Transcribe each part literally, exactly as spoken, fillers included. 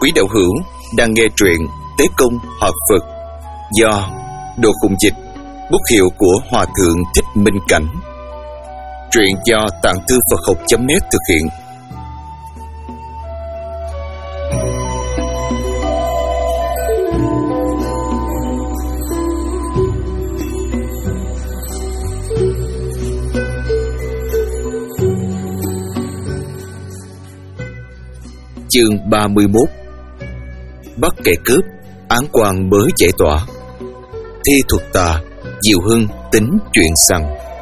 Quý đạo hữu đang nghe truyện Tế Công Hợp Phật do Đồ Khùng Dịch, bút hiệu của Hòa Thượng Thích Minh Cảnh. Truyện do Tạng Thư Phật Học chấm net thực hiện. Chương ba mươi mốt. Bắt kẻ cướp, án quan mới giải tỏa. Thi thuật tà, Diệu Hưng tính chuyện săn.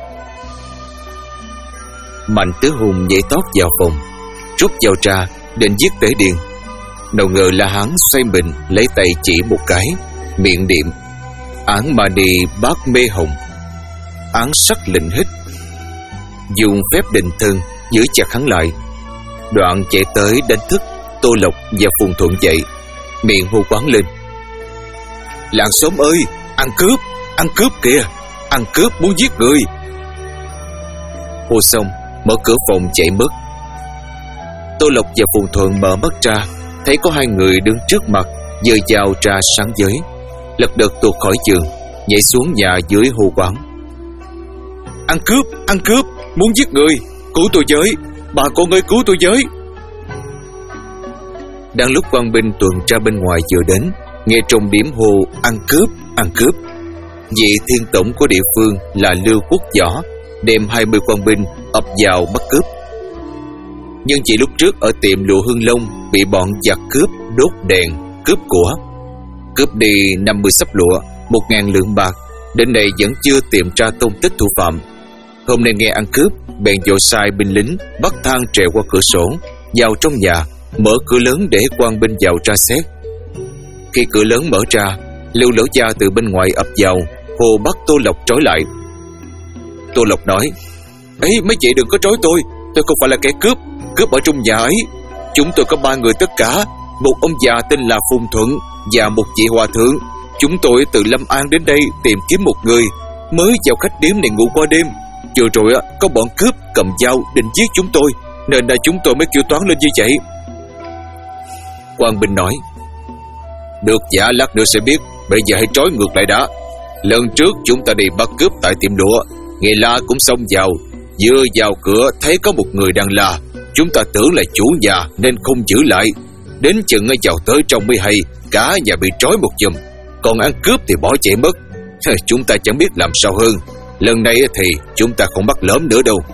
Mạnh Tứ Hùng nhảy tót vào phòng, rút dao ra định giết Tế Điền. Nào ngờ là hắn xoay mình lấy tay chỉ một cái, miệng niệm án mani bát mê hồng. Án sắc lệnh hít, dùng phép định thân giữ chặt hắn lại. Đoạn chạy tới đánh thức Tô Lộc và Phùng Thuận dậy, miệng hô quán lên: làng xóm ơi, ăn cướp, ăn cướp kìa, ăn cướp muốn giết người. Hô xong mở cửa phòng chạy mất. Tô Lộc và Phùng Thuận mở mắt ra, thấy có hai người đứng trước mặt, giơ dao ra sáng giới, lật đật tuột khỏi giường, nhảy xuống nhà dưới hô quán: ăn cướp, ăn cướp, muốn giết người, cứu tôi với, bà con ơi cứu tôi với. Đang lúc quan binh tuần tra bên ngoài vừa đến, nghe trong điểm hô ăn cướp, ăn cướp, vị thiên tổng của địa phương là Lưu Quốc Võ đem hai mươi quan binh ập vào bắt cướp. Nhưng chỉ lúc trước ở tiệm lụa Hưng Long bị bọn giặc cướp đốt đèn cướp của, cướp đi năm mươi xấp lụa, một ngàn lượng bạc, đến nay vẫn chưa tìm ra tung tích thủ phạm. Hôm nay nghe ăn cướp, bèn dội sai binh lính bắt thang trèo qua cửa sổ vào trong nhà, mở cửa lớn để quan binh vào tra xét. Khi cửa lớn mở ra, Lưu Lão Gia từ bên ngoài ập vào, hồ bắt Tô Lộc trói lại. Tô Lộc nói: ấy mấy chị đừng có trói tôi, tôi không phải là kẻ cướp, cướp ở trong nhà ấy. Chúng tôi có ba người tất cả, một ông già tên là Phùng Thuận và một vị hòa thượng. Chúng tôi từ Lâm An đến đây tìm kiếm một người, mới vào khách điếm này ngủ qua đêm. Vừa rồi có bọn cướp cầm dao định giết chúng tôi, nên là chúng tôi mới kêu toán lên như vậy. Quan binh nói: được dạ, lát nữa sẽ biết, bây giờ hãy trói ngược lại đã. Lần trước chúng ta đi bắt cướp tại tiệm lụa, nghe la cũng xông vào, vừa vào cửa thấy có một người đang la, chúng ta tưởng là chủ nhà nên không giữ lại. Đến chừng vào tới trong mới hay cả nhà bị trói một chùm, còn ăn cướp thì bỏ chạy mất. Chúng ta chẳng biết làm sao hơn. Lần này thì chúng ta không bắt lỡm nữa đâu.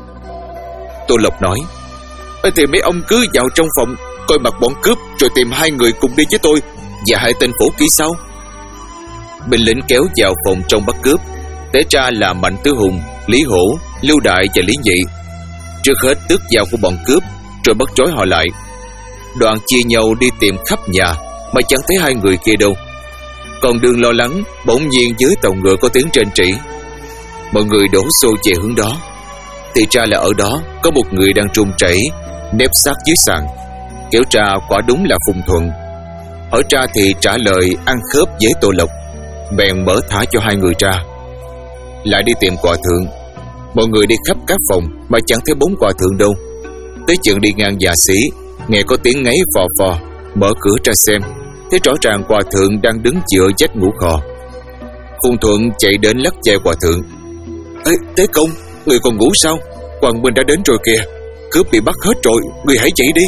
Tô Lộc nói: thì mấy ông cứ vào trong phòng coi mặt bọn cướp, rồi tìm hai người cùng đi với tôi và hai tên phổ kỹ sau. Binh lính kéo vào phòng trong bắt cướp, té ra là Mạnh Tứ Hùng, Lý Hổ, Lưu Đại và Lý Nhị. Trước hết tước dao của bọn cướp, rồi bắt trói họ lại. Đoạn chia nhau đi tìm khắp nhà mà chẳng thấy hai người kia đâu. Còn đường lo lắng, bỗng nhiên dưới tàu ngựa có tiếng rên rỉ. Mọi người đổ xô về hướng đó, thì ra là ở đó có một người đang run rẩy nép sát dưới sàn. Kéo ra quả đúng là Phùng Thuận. Hỏi ra thì trả lời ăn khớp với Tô Lộc, bèn mở thả cho hai người ra. Lại đi tìm hòa thượng. Mọi người đi khắp các phòng mà chẳng thấy bóng hòa thượng đâu. Tới chừng đi ngang nhà sĩ, nghe có tiếng ngáy phò phò, mở cửa ra xem, thấy rõ ràng hòa thượng đang đứng dựa vách ngủ kho. Phùng Thuận chạy đến lắc vai hòa thượng: Ê, Tế Công, người còn ngủ sao? Quan binh đã đến rồi kìa, cướp bị bắt hết rồi, người hãy chạy đi.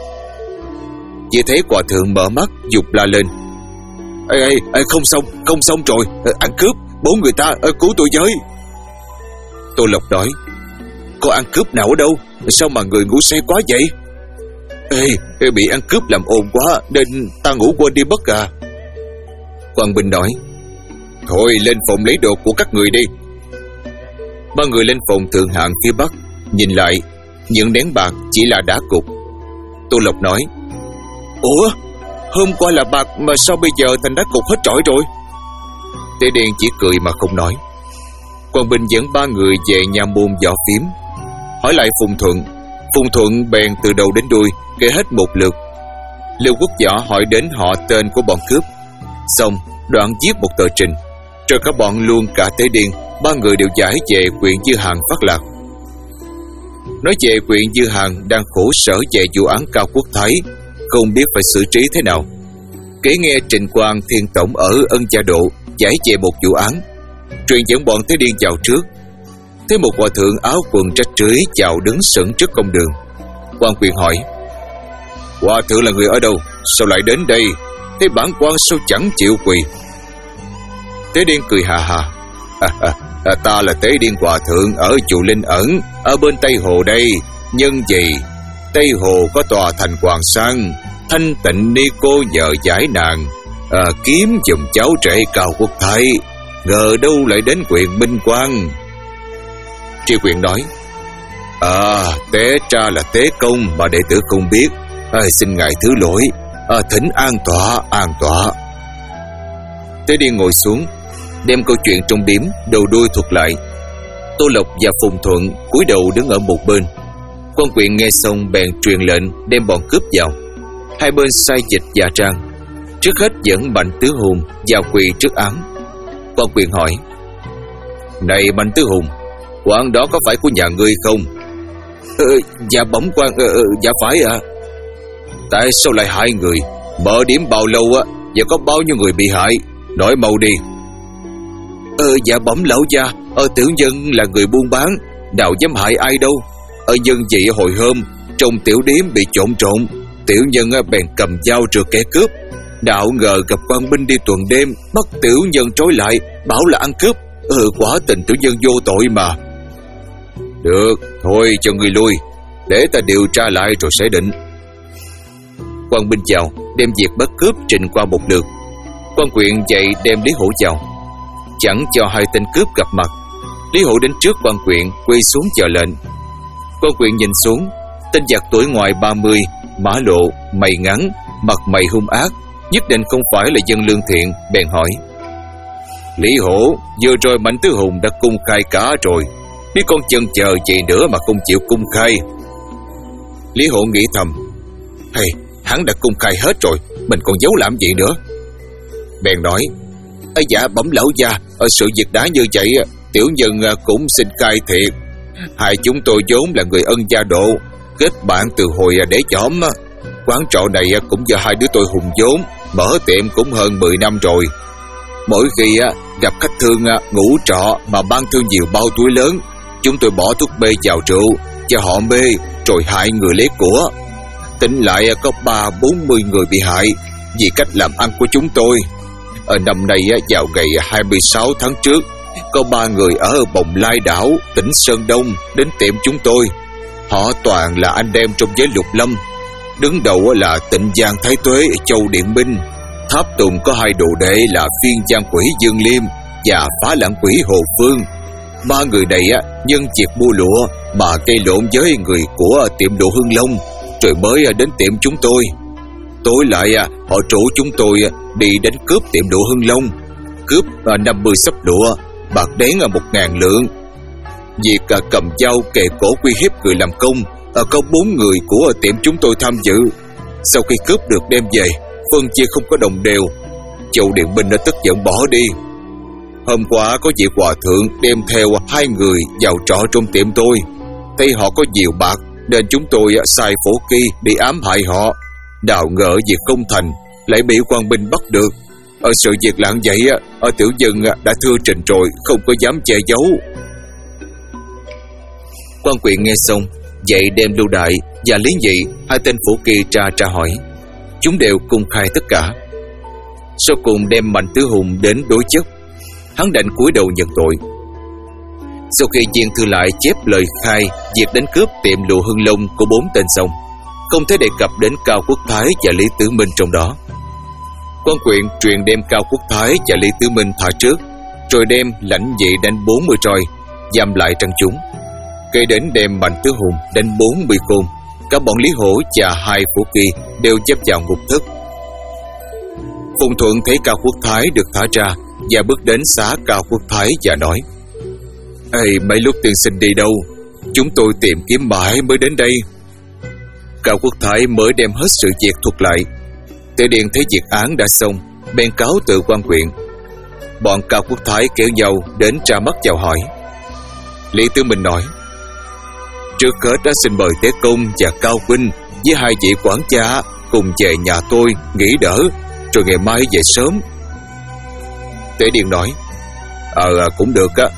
Chỉ thấy hòa thượng mở mắt giục la lên: ê, ê, ê, không xong, không xong rồi, ăn cướp, bốn người ta, cứu tôi với. Tô Lộc nói: có ăn cướp nào ở đâu, sao mà người ngủ say quá vậy? Ê, bị ăn cướp làm ồn quá nên ta ngủ quên đi mất à. Quan binh nói: thôi lên phòng lấy đồ của các người đi. Ba người lên phòng thượng hạng phía bắc, nhìn lại, những nén bạc chỉ là đá cục. Tô Lộc nói: ủa, hôm qua là bạc mà sao bây giờ thành đá cục hết trọi rồi? Tế Điền chỉ cười mà không nói. Quan binh dẫn ba người về nhà môn võ phím. Hỏi lại Phùng Thuận. Phùng Thuận bèn từ đầu đến đuôi kể hết một lượt. Lưu Quốc Võ hỏi đến họ tên của bọn cướp, xong đoạn viết một tờ trình, rồi cả bọn luôn cả Tế Điền, ba người đều giải về huyện Dư Hàn phát lạc. Nói về huyện Dư Hàn đang khổ sở về vụ án Cao Quốc Thái, không biết phải xử trí thế nào. Kể nghe Trịnh Quang Thiên Tổng ở Ân Gia Độ giải về một vụ án, truyền dẫn bọn Thế Điên vào trước. Thấy một hòa thượng áo quần rách rưới chào đứng sững trước công đường. Quan Quyền hỏi: Hòa thượng là người ở đâu? Sao lại đến đây? Thế bản quan sao chẳng chịu quỳ? Tế Điên cười hà hà: à, à, à, Ta là Tế Điên Hòa thượng ở chùa Linh Ẩn ở bên Tây Hồ đây. Nhân gì Tây Hồ có tòa thành Hoàng Sang, thanh tịnh ni cô nhờ giải nạn, à, kiếm giùm cháu trẻ Cao Quốc Thái. Ngờ đâu lại đến quyền Minh Quang. Tri Quyền nói: À, té ra là Tế Công mà đệ tử không biết. À, xin ngài thứ lỗi. À, thỉnh an tọa, an tọa. Tế Điên ngồi xuống, đem câu chuyện trong điếm đầu đuôi thuật lại. Tô Lộc và Phùng Thuận cúi đầu đứng ở một bên. Quan Quyền nghe xong bèn truyền lệnh đem bọn cướp vào. Hai bên sai dịch và trang. Trước hết dẫn Mạnh Tứ Hùng vào quỳ trước án. Quan Quyền hỏi: Này Mạnh Tứ Hùng, quán đó có phải của nhà ngươi không? Ờ, dạ bẩm quan, ờ, dạ phải ạ. À. Tại sao lại hại người? Mở điểm bao lâu á? Và có bao nhiêu người bị hại? Nói mau đi. Ờ, dạ bẩm lão gia, ờ, tiểu nhân là người buôn bán, nào dám hại ai đâu. Ở nhân dị hồi hôm trong tiểu điếm bị trộn trộn, tiểu nhân bèn cầm dao trừ kẻ cướp. Đạo ngờ gặp quan binh đi tuần đêm, bắt tiểu nhân trói lại, bảo là ăn cướp. Ừ, quả tình tiểu nhân vô tội mà. Được, thôi cho người lui, để ta điều tra lại rồi sẽ định. Quan binh chào, đem việc bắt cướp trình qua một lượt. Quan Quyền dậy đem Lý Hổ vào, chẳng cho hai tên cướp gặp mặt. Lý Hổ đến trước Quan Quyền quỳ xuống chờ lệnh. Quan Quyền nhìn xuống, tên giặc tuổi ngoài ba mươi, mã lộ, mày ngắn, mặt mày hung ác, nhất định không phải là dân lương thiện, bèn hỏi: Lý Hổ, vừa rồi Mạnh Tứ Hùng đã cung khai cả rồi, biết con chần chờ gì nữa mà không chịu cung khai? Lý Hổ nghĩ thầm: Hay, hắn đã cung khai hết rồi, mình còn giấu làm gì nữa? Bèn nói: Ây dạ bẩm lão gia, ở sự việc đã như vậy, tiểu nhân cũng xin khai thiệt. Hai chúng tôi vốn là người Ân Gia Độ, kết bạn từ hồi để chóm. Quán trọ này cũng do hai đứa tôi hùng vốn, mở tiệm cũng hơn mười năm rồi. Mỗi khi gặp khách thương ngủ trọ mà mang theo nhiều bao túi lớn, chúng tôi bỏ thuốc mê vào rượu cho họ mê, rồi hại người lấy của. Tính lại có ba bốn mươi người bị hại vì cách làm ăn của chúng tôi. Ở năm nay vào ngày hai mươi sáu tháng trước, có ba người ở Bồng Lai Đảo, tỉnh Sơn Đông đến tiệm chúng tôi. Họ toàn là anh em trong giới Lục Lâm. Đứng đầu là Tịnh Giang Thái Tuế, Châu Điện Minh. Tháp tùng có hai đồ đệ là Phiên Giang Quỷ Dương Liêm và Phá Lãng Quỷ Hồ Phương. Ba người này nhân việc mua lụa mà gây lộn với người của tiệm đồ Hưng Long, rồi mới đến tiệm chúng tôi. Tối lại họ rủ chúng tôi đi đánh cướp tiệm đồ Hưng Long, cướp năm mươi xấp lụa, bạc đén một ngàn lượng. Việc cầm dao kề cổ uy hiếp người làm công, có bốn người của tiệm chúng tôi tham dự. Sau khi cướp được đem về, phân chia không có đồng đều. Châu Điện Minh đã tức giận bỏ đi. Hôm qua có vị hòa thượng đem theo hai người vào trọ trong tiệm tôi. Thấy họ có nhiều bạc nên chúng tôi sai phổ kỳ đi ám hại họ. Đào ngờ việc không thành, lại bị quan binh bắt được. Ở sự việc lạng vậy, ở tiểu dân đã thưa trình rồi, không có dám che giấu. Quan Quyền nghe xong, dậy đem Lưu Đại và Lý Nhị, hai tên phổ kỳ tra tra hỏi. Chúng đều cung khai tất cả. Sau cùng đem Mạnh Tứ Hùng đến đối chất. Hắn đành cúi đầu nhận tội. Sau khi viên thư lại chép lời khai việc đánh cướp tiệm lụa Hưng Long của bốn tên xong, không thể đề cập đến Cao Quốc Thái và Lý Tử Minh trong đó. Quan Quyền truyền đem Cao Quốc Thái và Lý Tử Minh thả trước, rồi đem Lãnh Dị đánh bốn mươi roi, giam lại trong chúng. Kế đến đem Mạnh Tứ Hùng đánh bốn mươi côn. Cả bọn Lý Hổ và hai phổ kỳ đều chấp vào ngục thất. Phùng Thuận thấy Cao Quốc Thái được thả ra và bước đến xá Cao Quốc Thái và nói: Ê, mấy lúc tiên sinh đi đâu? Chúng tôi tìm kiếm mãi mới đến đây. Cao Quốc Thái mới đem hết sự việc thuật lại. Tế Điền thấy việc án đã xong, bèn cáo từ Quan Quyền. Bọn Cao Quốc Thái kéo nhau đến tra mắt chào hỏi. Lý Tử Minh nói: Trước hết đã xin mời Tế Công và Cao huynh với hai vị quản gia cùng về nhà tôi nghỉ đỡ, rồi ngày mai về sớm. Tế Điền nói: Ờ cũng được á.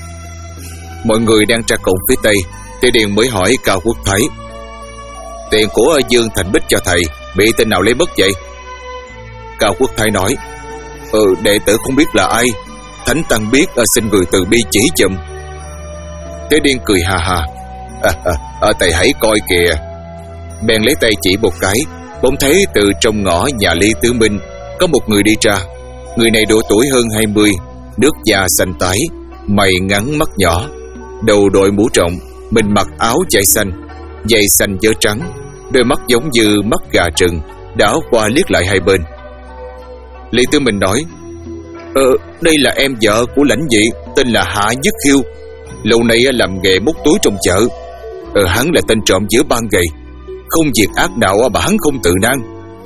Mọi người đang ra cổng phía tây, Tế Điền mới hỏi Cao Quốc Thái: Tiền của Dương Thành Bích cho thầy bị tên nào lấy mất vậy? Cao Quốc Thái nói: Ừ, đệ tử không biết là ai, Thánh Tăng biết, xin người từ bi chỉ giùm. Tế Điền cười hà hà: à, à, à, thầy hãy coi kìa. Bèn lấy tay chỉ một cái, bỗng thấy từ trong ngõ nhà Lý Tứ Minh có một người đi ra. Người này độ tuổi hơn hai mươi, nước da xanh tái, mày ngắn mắt nhỏ, đầu đội mũ rộng, mình mặc áo vải xanh, giày xanh vớ trắng, đôi mắt giống như mắt gà rừng, đảo qua liếc lại hai bên. Lý Tứ Minh nói: Ờ, đây là em vợ của lãnh dị, tên là Hạ Nhất Khiêu, lâu nay làm nghề móc túi trong chợ. Ờ, hắn là tên trộm giữa ban ngày, không việc ác nào mà hắn không tự nan.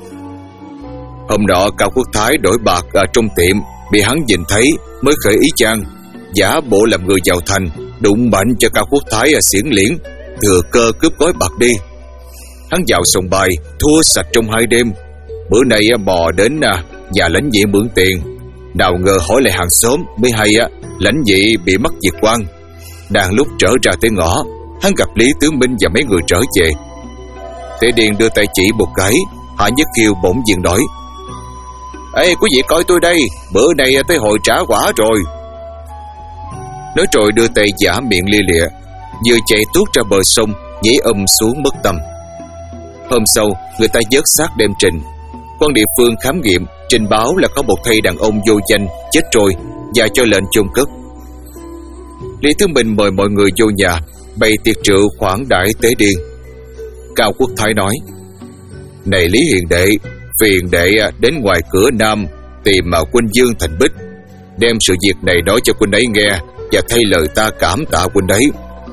Hôm nọ Cao Quốc Thái đổi bạc ở trong tiệm, bị hắn nhìn thấy mới khởi ý chang, giả bộ làm người giàu thành, đụng mạnh cho Cao Quốc Thái xiển liễn, thừa cơ cướp gói bạc đi. Hắn vào sòng bài, thua sạch trong hai đêm. Bữa nay bò đến nhà lãnh dị mượn tiền, nào ngờ hỏi lại hàng xóm mới hay lãnh dị bị mất việc quan. Đang lúc trở ra tới ngõ, hắn gặp Lý Tứ Minh và mấy người trở về. Tế Điền đưa tay chỉ một cái, Hạ Nhất Khiêu bỗng nhiên nói: Ê, quý vị coi tôi đây, bữa nay tới hồi trả quả rồi. Nói rồi đưa tay giả miệng lia lịa, vừa chạy tuốt ra bờ sông, nhảy âm xuống mất tâm. Hôm sau, người ta vớt xác đem trình. Quan địa phương khám nghiệm, trình báo là có một thây đàn ông vô danh chết trôi và cho lệnh chôn cất. Lý Tứ Minh mời mọi người vô nhà, bày tiệc rượu khoản đãi Tế Điền. Cao Quốc Thái nói: Này Lý Hiền đệ, phiền đệ đến ngoài cửa nam tìm mà huynh Dương Thành Bích, đem sự việc này nói cho huynh ấy nghe và thay lời ta cảm tạ huynh ấy.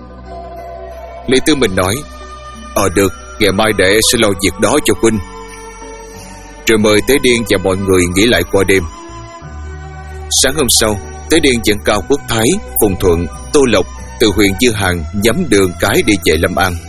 Lý Tứ Minh nói: Ờ được, ngày mai đệ sẽ lo việc đó cho huynh. Rồi mời Tế Điền và mọi người nghỉ lại qua đêm. Sáng hôm sau, Tế Điền dẫn Cao Quốc Thái, Phùng Thuận, Tô Lộc từ huyện Dư Hàng nhắm đường cái đi về Lâm An.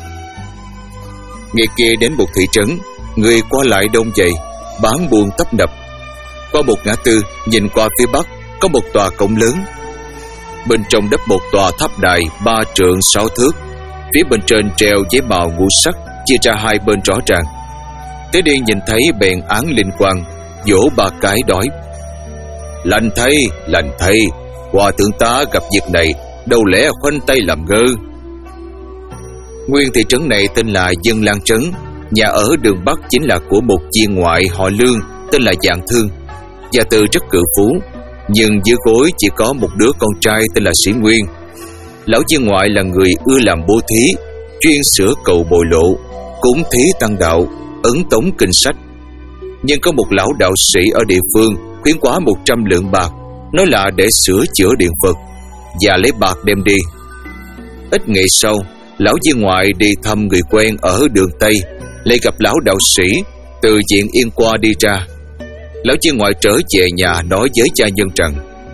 Ngày kia đến một thị trấn, người qua lại đông dày, bán buôn tấp nập. Qua một ngã tư, nhìn qua phía bắc có một tòa cổng lớn. Bên trong đắp một tòa tháp đài ba trượng sáu thước, phía bên trên treo giấy màu ngũ sắc chia ra hai bên rõ ràng. Tế Điền nhìn thấy bèn án linh quang, vỗ ba cái đói: Lành thay, lành thay, hòa thượng ta gặp việc này, đâu lẽ khoanh tay làm ngơ. Nguyên thị trấn này tên là Dân Lan Trấn, nhà ở đường Bắc chính là của một viên ngoại họ Lương tên là Dạng Thương, gia tư rất cự phú, nhưng dưới gối chỉ có một đứa con trai tên là Sĩ Nguyên. Lão viên ngoại là người ưa làm bố thí, chuyên sửa cầu bồi lộ, cúng thí tăng đạo, ấn tống kinh sách. Nhưng có một lão đạo sĩ ở địa phương khuyến quá một trăm lượng bạc, nói là để sửa chữa điện Phật, và lấy bạc đem đi. Ít ngày sau, lão viên ngoại đi thăm người quen ở đường Tây, lại gặp lão đạo sĩ từ viện Yên Qua đi ra. Lão viên ngoại trở về nhà nói với cha nhân rằng: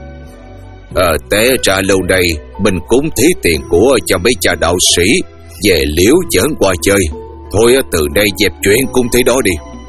Ờ, té ra lâu nay mình cúng thí tiền của cho mấy cha đạo sĩ về liễu giỡn qua chơi, thôi từ đây dẹp chuyện cúng thí đó đi.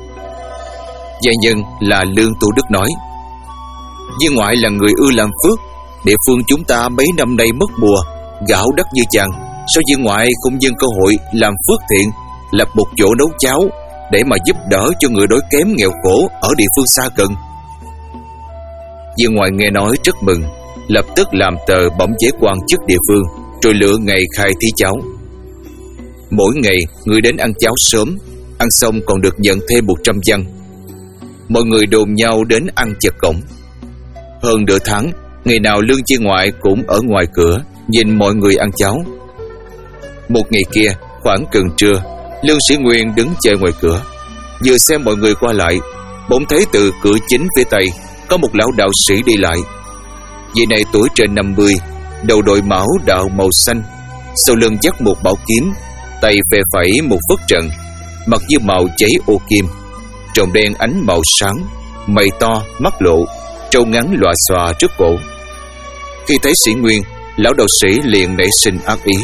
Gia nhân là Lương Tu Đức nói: Viên ngoại là người ưa làm phước, địa phương chúng ta mấy năm nay mất mùa, gạo đắt như chàng, sao viên ngoại không nhân cơ hội làm phước thiện, lập một chỗ nấu cháo để mà giúp đỡ cho người đói kém nghèo khổ ở địa phương xa gần. Viên ngoại nghe nói rất mừng, lập tức làm tờ bẩm giấy quan chức địa phương, rồi lựa ngày khai thí cháo. Mỗi ngày người đến ăn cháo sớm, ăn xong còn được nhận thêm một trăm văn. Mọi người đồn nhau đến ăn chật cổng. Hơn nửa tháng, ngày nào Lương viên ngoại cũng ở ngoài cửa nhìn mọi người ăn cháo. Một ngày kia, khoảng gần trưa, Lương Sĩ Nguyên đứng chờ ngoài cửa, vừa xem mọi người qua lại, bỗng thấy từ cửa chính phía tây có một lão đạo sĩ đi lại. Vị này tuổi trên năm mươi, đầu đội mão đạo màu xanh, sau lưng dắt một bảo kiếm, tay phè phẩy một phất trần, mặt như màu cháy ô kim, tròng đen ánh màu sáng, mày to, mắt lộ, trâu ngắn lòa xòa trước cổ. Khi thấy Sĩ Nguyên, lão đạo sĩ liền nảy sinh ác ý.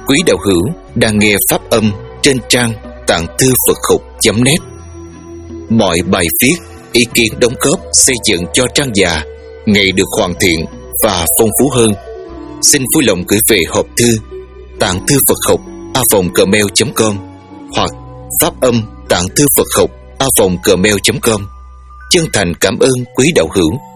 quý đạo hữu đang nghe pháp âm trên trang tạng thư Phật học chấm net. Mọi bài viết, ý kiến đóng góp xây dựng cho trang già ngày được hoàn thiện và phong phú hơn. Xin vui lòng gửi về hộp thư tạng thư Phật học a vòng gmail chấm com hoặc pháp âm tạng thư Phật học a vòng gmail chấm com. Chân thành cảm ơn quý đạo hữu.